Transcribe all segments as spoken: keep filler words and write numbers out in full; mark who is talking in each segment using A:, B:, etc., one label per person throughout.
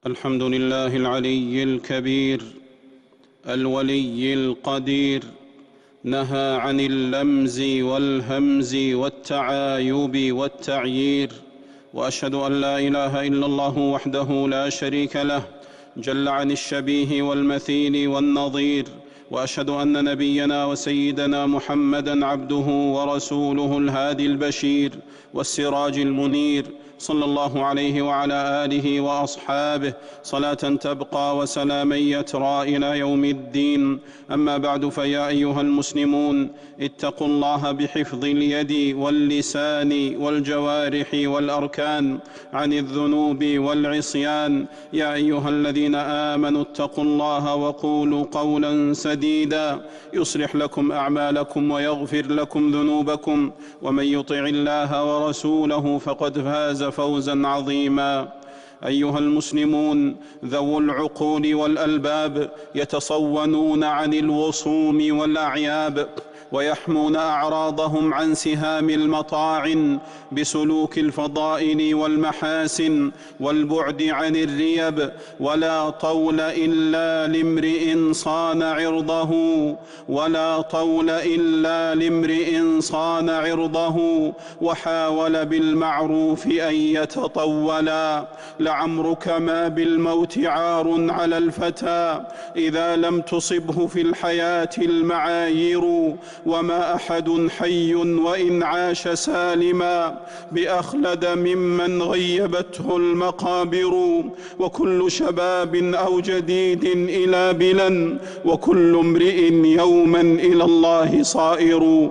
A: الحمد لله العلي الكبير الولي القدير، نهى عن اللمز والهمز والتعايب والتعيير، وأشهد أن لا إله إلا الله وحده لا شريك له جل عن الشبيه والمثيل والنظير، وأشهد أن نبينا وسيدنا محمدًا عبده ورسوله الهادي البشير والسراج المنير، صلى الله عليه وعلى آله وأصحابه صلاة تبقى وسلاما يترى إلى يوم الدين. أما بعد، فيا أيها المسلمون، اتقوا الله بحفظ اليد واللسان والجوارح والأركان عن الذنوب والعصيان. يا أيها الذين آمنوا اتقوا الله وقولوا قولا سديدا يصلح لكم أعمالكم ويغفر لكم ذنوبكم، ومن يطع الله ورسوله فقد فاز فوزا عظيما. أيها المسلمون، ذو العقول والألباب يتصونون عن الوصوم والأعياب، ويحمون أعراضهم عن سهام المطاعن بسلوك الفضائل والمحاسن والبعد عن الريب. ولا طول إلا لامرئ صان عرضه ولا طول إلا لامرئ صان عرضه وحاول بالمعروف أن يتطولا. لعمرك ما بالموت عار على الفتى إذا لم تصبه في الحياة المعايير، وما أحد حي وإن عاش سالما بأخلد ممن غيبته المقابر. وكل شباب أو جديد إلى بلا، وكل امرئ يوما إلى الله صائر.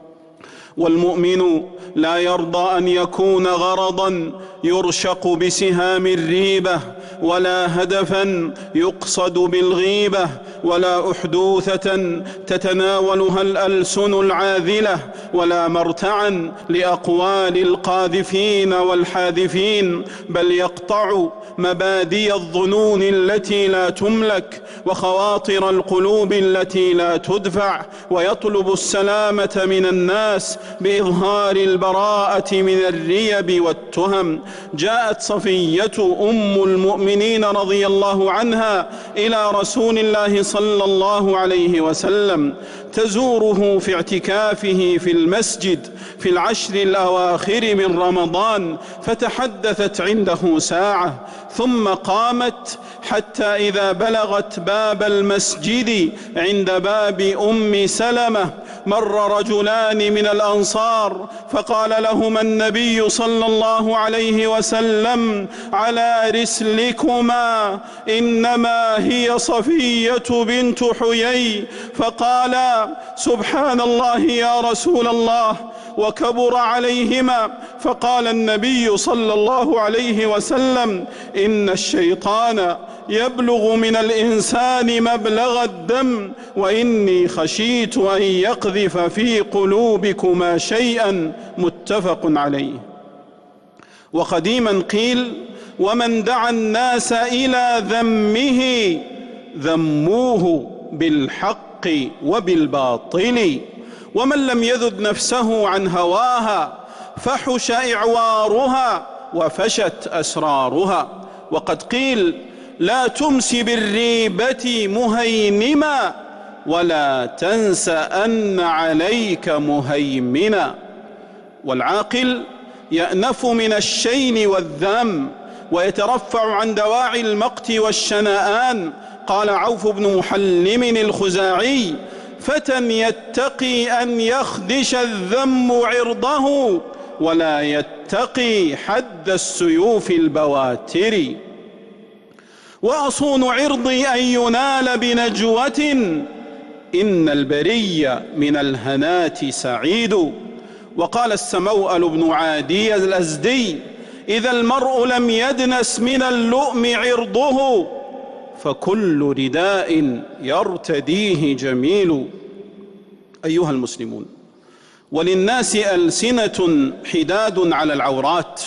A: والمؤمن لا يرضى أن يكون غرضا يرشق بسهام الريبة، ولا هدفا يقصد بالغيبة، ولا أحدوثة تتناولها الألسن العاذلة، ولا مرتعا لأقوال القاذفين والحاذفين، بل يقطع مبادئ الظنون التي لا تملك وخواطر القلوب التي لا تدفع، ويطلب السلامة من الناس بإظهار البراءة من الريب والتهم. جاءت صفية أم المؤمنين رضي الله عنها إلى رسول الله صلى الله عليه وسلم تزوره في اعتكافه في المسجد في العشر الأواخر من رمضان، فتحدثت عنده ساعة ثم قامت حتى إذا بلغت باب المسجد عند باب أم سلمة مر رجلان من الأنصار، فقال لهما النبي صلى الله عليه وسلم: على رسلكما، إنما هي صفية بنت حيي. فقال: سبحان الله يا رسول الله، وكبر عليهما. فقال النبي صلى الله عليه وسلم: إن الشيطان يبلغ من الإنسان مبلغ الدم، وإني خشيت أن يقذف في قلوبكما شيئا. متفق عليه. وقديما قيل: ومن دعا الناس إلى ذمه ذموه بالحق وبالباطل، ومن لم يذد نفسه عن هواها فحش إعوارها وفشت أسرارها. وقد قيل: لا تمس بالريبة مهينما، ولا تنس أن عليك مهيمنا. والعاقل يأنف من الشين والذم ويترفع عن دواعي المقت والشنآن. قال عوف بن محلم الخزاعي: فتى يتقي أن يخدش الذم عرضه، ولا يتقي حد السيوف البواتر. وأصون عرضي أن ينال بنجوة، إن البري من الهنات سعيد. وقال السموأل بن عادي الأزدي: إذا المرء لم يدنس من اللؤم عرضه، فكل رداء يرتديه جميل. أيها المسلمون، وللناس ألسنة حداد على العورات،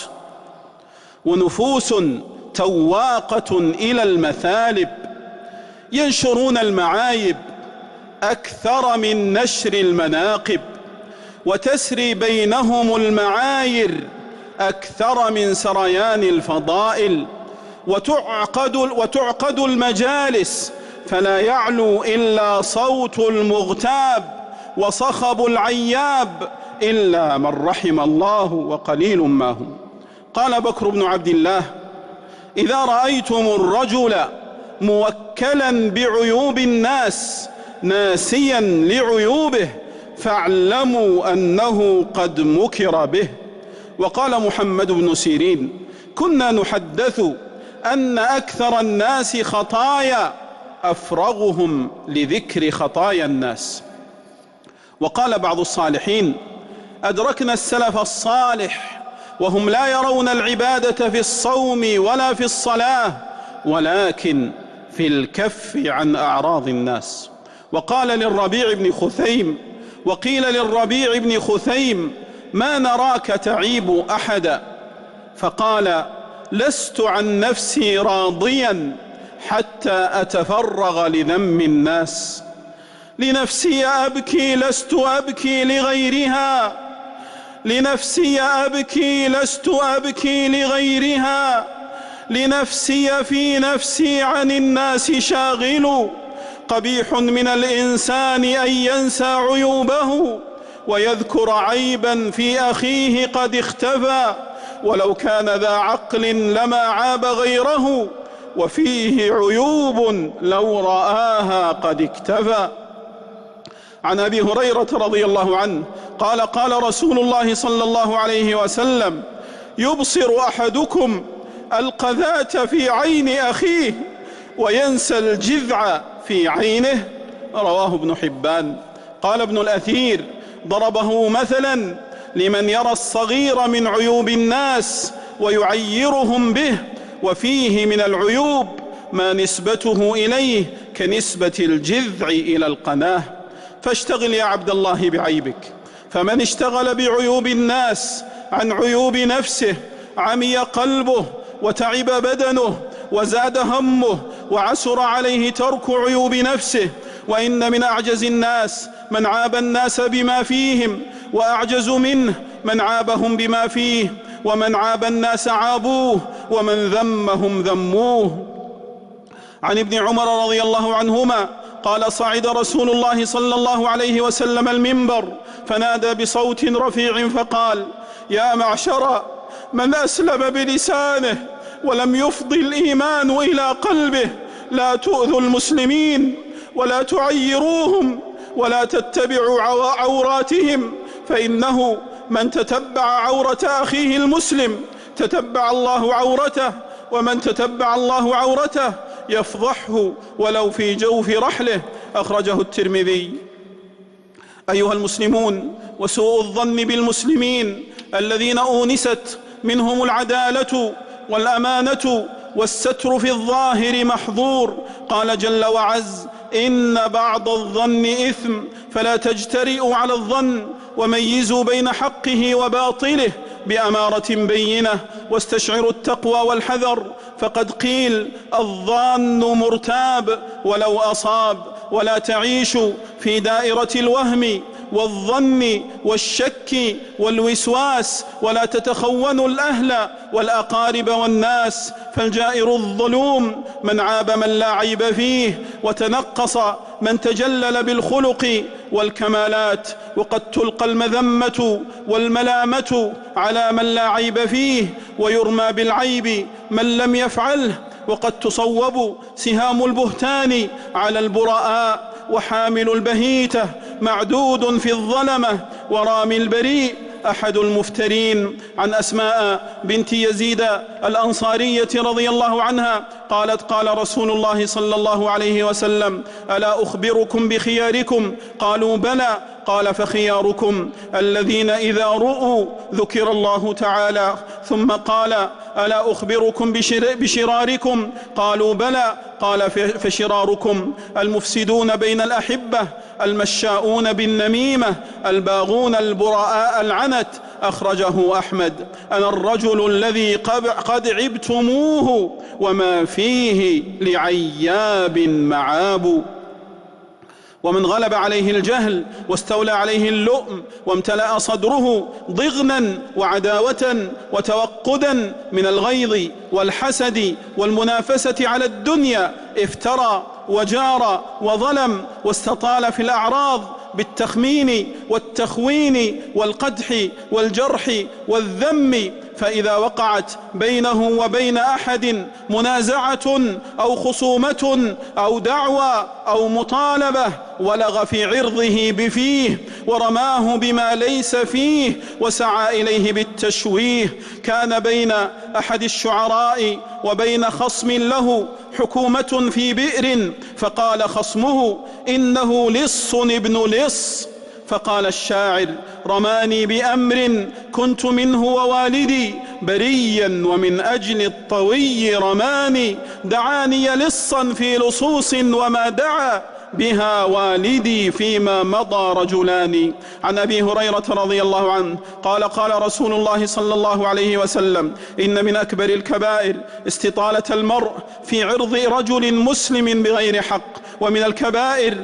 A: ونفوس تواقة إلى المثالب، ينشرون المعايب أكثر من نشر المناقب، وتسري بينهم المعاير أكثر من سريان الفضائل. وتعقد, وتعقد المجالس فلا يعلو إلا صوت المغتاب وصخب العياب إلا من رحم الله وقليل ما هم. قال بكر بن عبد الله: إذا رأيتم الرجل موكلا بعيوب الناس ناسيا لعيوبه فاعلموا أنه قد مكر به. وقال محمد بن سيرين: كنا نحدث أن أكثر الناس خطايا أفرغهم لذكر خطايا الناس. وقال بعض الصالحين: أدركنا السلف الصالح وهم لا يرون العبادة في الصوم ولا في الصلاة ولكن في الكف عن أعراض الناس. وقال للربيع بن خثيم وقيل للربيع بن خثيم: ما نراك تعيب أحدا؟ فقال: لست عن نفسي راضيا حتى أتفرغ لذم الناس. لنفسي أبكي لست أبكي لغيرها، لنفسي أبكي لست أبكي لغيرها، لنفسي في نفسي عن الناس شاغل. قبيح من الإنسان أن ينسى عيوبه ويذكر عيبا في أخيه قد اختفى، ولو كان ذا عقل لما عاب غيره، وفيه عيوب لو رآها قد اكتفى. عن أبي هريرة رضي الله عنه قال: قال رسول الله صلى الله عليه وسلم: يبصر أحدكم القذاة في عين أخيه وينسى الجذع في عينه. رواه ابن حبان. قال ابن الأثير: ضربه مثلا لمن يرى الصغير من عيوب الناس ويعيرهم به، وفيه من العيوب ما نسبته إليه كنسبة الجذع إلى القناة. فاشتغل يا عبد الله بعيبك، فمن اشتغل بعيوب الناس عن عيوب نفسه عمي قلبه وتعب بدنه وزاد همه وعسر عليه ترك عيوب نفسه. وإن من أعجز الناس من عاب الناس بما فيهم، وأعجز منه من عابهم بما فيه، ومن عاب الناس عابوه، ومن ذمهم ذموه. عن ابن عمر رضي الله عنهما قال: صعد رسول الله صلى الله عليه وسلم المنبر فنادى بصوت رفيع فقال: يا معشر من أسلم بلسانه ولم يفض الإيمان إلى قلبه، لا تؤذوا المسلمين ولا تعيروهم ولا تتبعوا عوراتهم، فإنه من تتبع عورة أخيه المسلم تتبع الله عورته، ومن تتبع الله عورته يفضحه ولو في جوف رحله. أخرجه الترمذي. أيها المسلمون، وسوء الظن بالمسلمين الذين أونست منهم العدالة والأمانة والستر في الظاهر محظور. قال جل وعز: إن بعض الظن إثم فلا تجترئوا على الظن وميزوا بين حقه وباطله بأمارة بينة واستشعروا التقوى والحذر، فقد قيل: الظان مرتاب ولو أصاب. ولا تعيشوا في دائرة الوهم والظن والشك والوسواس، ولا تتخونوا الأهل والأقارب والناس، فالجائر الظلوم من عاب من لا عيب فيه، وتنقص من تجلل بالخلق والكمالات. وقد تلقى المذمة والملامة على من لا عيب فيه، ويرمى بالعيب من لم يفعله، وقد تصوب سهام البهتان على البراء، وحامل البهيتة معدود في الظلمة، ورامي البريء أحد المفترين. عن أسماء بنت يزيد الأنصارية رضي الله عنها قالت: قال رسول الله صلى الله عليه وسلم: ألا أخبركم بخياركم؟ قالوا: بلى. قال: فخياركم الذين إذا رؤوا ذكر الله تعالى. ثم قال: ألا أخبركم بشراركم؟ قالوا: بلى. قال: فشراركم المفسدون بين الأحبة، المشاؤون بالنميمة، الباغون البراء العنت. أخرجه أحمد. أنا الرجل الذي قد عبتموه وما فيه لعياب معاب. ومن غلب عليه الجهل واستولى عليه اللؤم وامتلأ صدره ضغنا وعداوة وتوقدا من الغيظ والحسد والمنافسة على الدنيا، افترى وجار وظلم واستطال في الأعراض بالتخمين والتخوين والقدح والجرح والذم، فإذا وقعت بينه وبين أحد منازعة أو خصومة أو دعوى أو مطالبة ولغ في عرضه بفيه ورماه بما ليس فيه وسعى إليه بالتشويه. كان بين أحد الشعراء وبين خصم له حكومة في بئر، فقال خصمه إنه لص ابن لص، فقال الشاعر رماني بأمر كنت منه ووالدي بريا ومن أجل الطوي رماني، دعاني لصا في لصوص وما دعا بها والدي فيما مضى رجلان. عن أبي هريرة رضي الله عنه قال قال رسول الله صلى الله عليه وسلم إن من أكبر الكبائر استطالة المرء في عرض رجل مسلم بغير حق، ومن الكبائر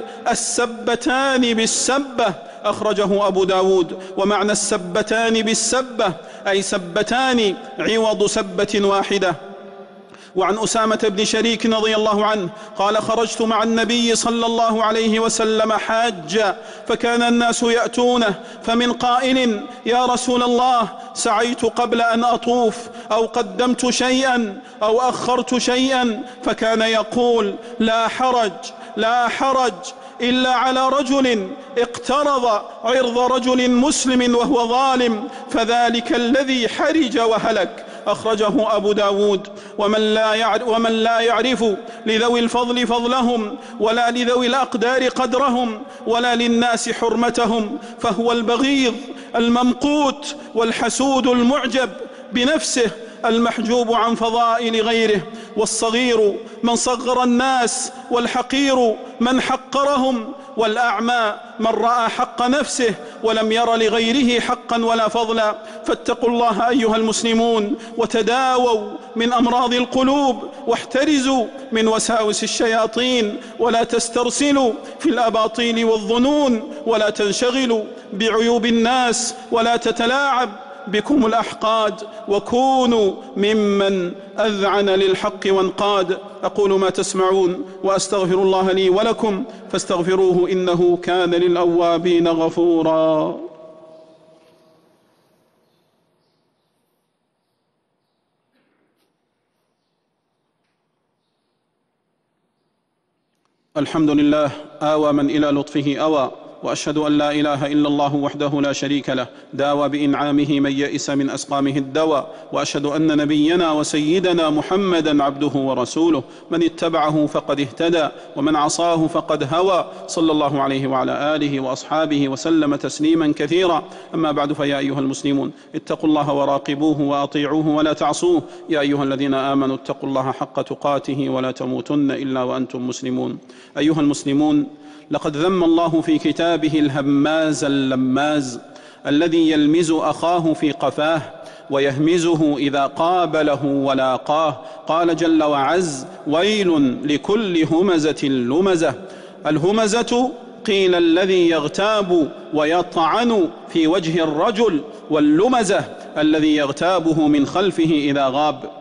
A: السبتان بالسبة، أخرجه أبو داود. ومعنى السبتان بالسبة أي سبتان عوض سبة واحدة. وعن أسامة بن شريك رضي الله عنه قال خرجت مع النبي صلى الله عليه وسلم حاجا، فكان الناس يأتونه، فمن قائل يا رسول الله سعيت قبل أن أطوف أو قدمت شيئا أو أخرت شيئا، فكان يقول لا حرج لا حرج إلا على رجل اقترض عرض رجل مسلم وهو ظالم، فذلك الذي حرج وهلك، أخرجه أبو داود. ومن لا يعرف, ومن لا يعرف لذوي الفضل فضلهم ولا لذوي الأقدار قدرهم ولا للناس حرمتهم فهو البغيض الممقوت والحسود المعجب بنفسه المحجوب عن فضائل غيره. والصغير من صغر الناس، والحقير من حقرهم، والأعمى من رأى حق نفسه ولم ير لغيره حقا ولا فضلا. فاتقوا الله أيها المسلمون وتداووا من أمراض القلوب، واحترزوا من وساوس الشياطين، ولا تسترسلوا في الأباطيل والظنون، ولا تنشغلوا بعيوب الناس، ولا تتلاعب بكم الأحقاد، وكونوا ممن أذعن للحق وانقاد. أقول ما تسمعون وأستغفر الله لي ولكم فاستغفروه إنه كان للأوابين غفورا. الحمد لله آوى من إلى لطفه أوى، وأشهد أن لا إله إلا الله وحده لا شريك له داوى بإنعامه من يئس من أسقامه الدوى، وأشهد أن نبينا وسيدنا محمدا عبده ورسوله من اتبعه فقد اهتدى ومن عصاه فقد هوى، صلى الله عليه وعلى آله وأصحابه وسلم تسليما كثيرا. أما بعد، فيا أيها المسلمون اتقوا الله وراقبوه وأطيعوه ولا تعصوه. يا أيها الذين آمنوا اتقوا الله حق تقاته ولا تموتن إلا وأنتم مسلمون. أيها المسلمون، لقد ذم الله في كتابه الهماز اللماز الذي يلمز أخاه في قفاه ويهمزه إذا قابله ولاقاه. قال جل وعز: ويل لكل همزة لمزة. الهمزة قيل الذي يغتاب ويطعن في وجه الرجل، واللمزة الذي يغتابه من خلفه إذا غاب.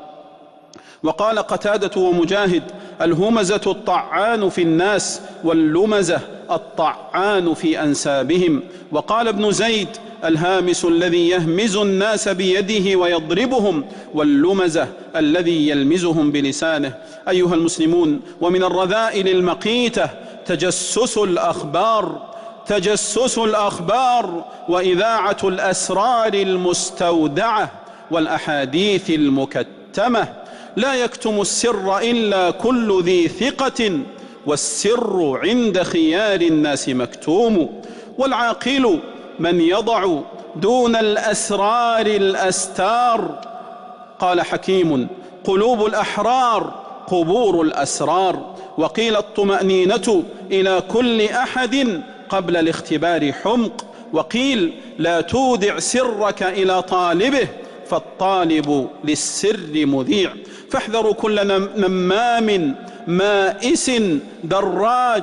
A: وقال قتادة ومجاهد: الهمزة الطعان في الناس، واللمزة الطعان في أنسابهم. وقال ابن زيد: الهامس الذي يهمز الناس بيده ويضربهم، واللمزة الذي يلمزهم بلسانه. أيها المسلمون، ومن الرذائل المقيتة تجسس الأخبار تجسس الأخبار وإذاعة الأسرار المستودعة والأحاديث المكتمة. لا يكتم السر إلا كل ذي ثقة، والسر عند خيار الناس مكتوم. والعاقل من يضع دون الأسرار الأستار. قال حكيم: قلوب الأحرار قبور الأسرار. وقيل: الطمأنينة إلى كل أحد قبل الاختبار حمق. وقيل: لا تودع سرك إلى طالبه، فالطالب للسر مذيع. فاحذروا كل نمام مائس دراج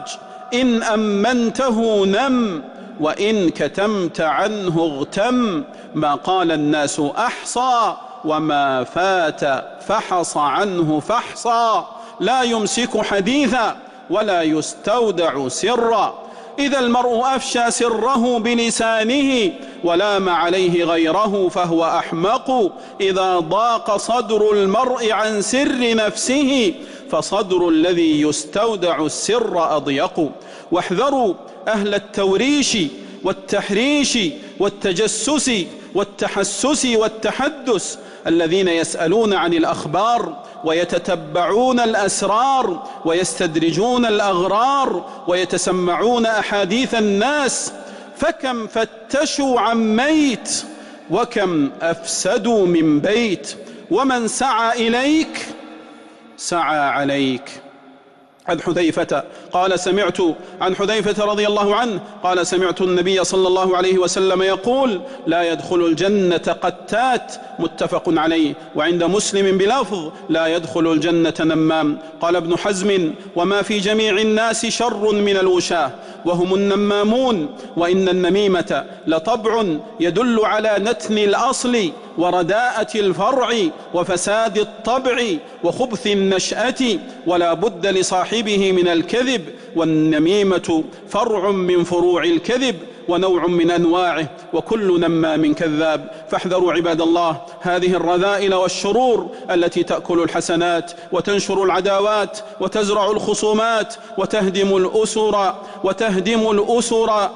A: إن أمنته نم وإن كتمت عنه اغتم. ما قال الناس أحصى وما فات فحص عنه فحصى. لا يمسك حديثا ولا يستودع سرا. إذا المرء أفشى سره بلسانه ولام عليه غيره فهو أحمق. إذا ضاق صدر المرء عن سر نفسه فصدر الذي يستودع السر أضيق. واحذروا أهل التوريش والتحريش والتجسس والتحسس والتحدث الذين يسألون عن الأخبار ويتتبعون الأسرار ويستدرجون الأغرار ويتسمعون أحاديث الناس. فكم فتشوا عن ميت وكم أفسدوا من بيت. ومن سعى إليك سعى عليك. عن حذيفة قال سمعت عن حذيفة رضي الله عنه قال سمعت النبي صلى الله عليه وسلم يقول لا يدخل الجنة قتات. متفق عليه. وعند مسلم بلفظ لا يدخل الجنة نمام. قال ابن حزم وما في جميع الناس شر من الوشاة وهم النمامون. وإن النميمة لطبع يدل على نتن الأصل ورداءة الفرع وفساد الطبع وخبث النشأة ولا بد لصاحبه من الكذب. والنميمة فرع من فروع الكذب ونوع من أنواعه وكل نمام كذاب. فاحذروا عباد الله هذه الرذائل والشرور التي تأكل الحسنات وتنشر العداوات وتزرع الخصومات وتهدم الأسر وتهدم الأسر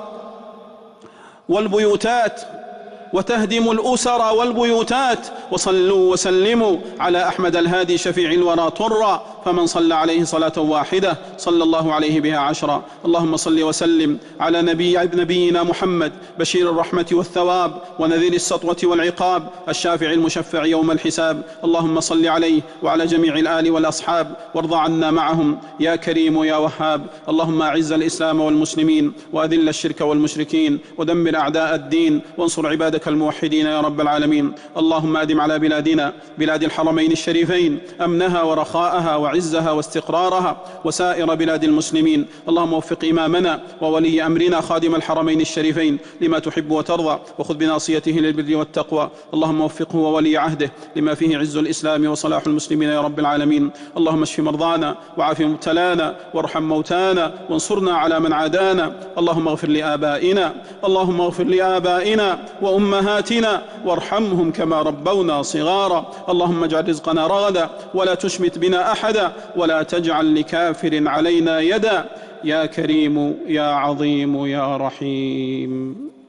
A: والبيوتات وتهدم الأسر والبيوتات. وصلوا وسلموا على أحمد الهادي شفيع الورى طرا فمن صلى عليه صلاة واحدة صلى الله عليه بها عشرا. اللهم صل وسلم على نبي نبينا محمد بشير الرحمة والثواب ونذير السطوة والعقاب الشافع المشفع يوم الحساب. اللهم صل عليه وعلى جميع الآل والأصحاب وارض عنا معهم يا كريم يا وهاب. اللهم أعز الإسلام والمسلمين وأذل الشرك والمشركين ودمر أعداء الدين وانصر عبادك الموحدين يا رب العالمين. اللهم أدم على بلادنا بلاد الحرمين الشريفين أمنها ورخاءها وعزها واستقرارها وسائر بلاد المسلمين. اللهم وفق إمامنا وولي أمرنا خادم الحرمين الشريفين لما تحب وترضى وخذ بناصيته للبر والتقوى. اللهم وفقه وولي عهده لما فيه عز الإسلام وصلاح المسلمين يا رب العالمين. اللهم اشف مرضانا وعاف مبتلانا وارحم موتانا وانصرنا على من عادانا. اللهم اغفر لآبائنا اللهم اغفر لآبائنا وأمهاتنا وارحمهم كما ربونا صغارا. اللهم اجعل رزقنا رغدا ولا تشمت بنا أحدا ولا تجعل لكافر علينا يدا يا كريم يا عظيم يا رحيم.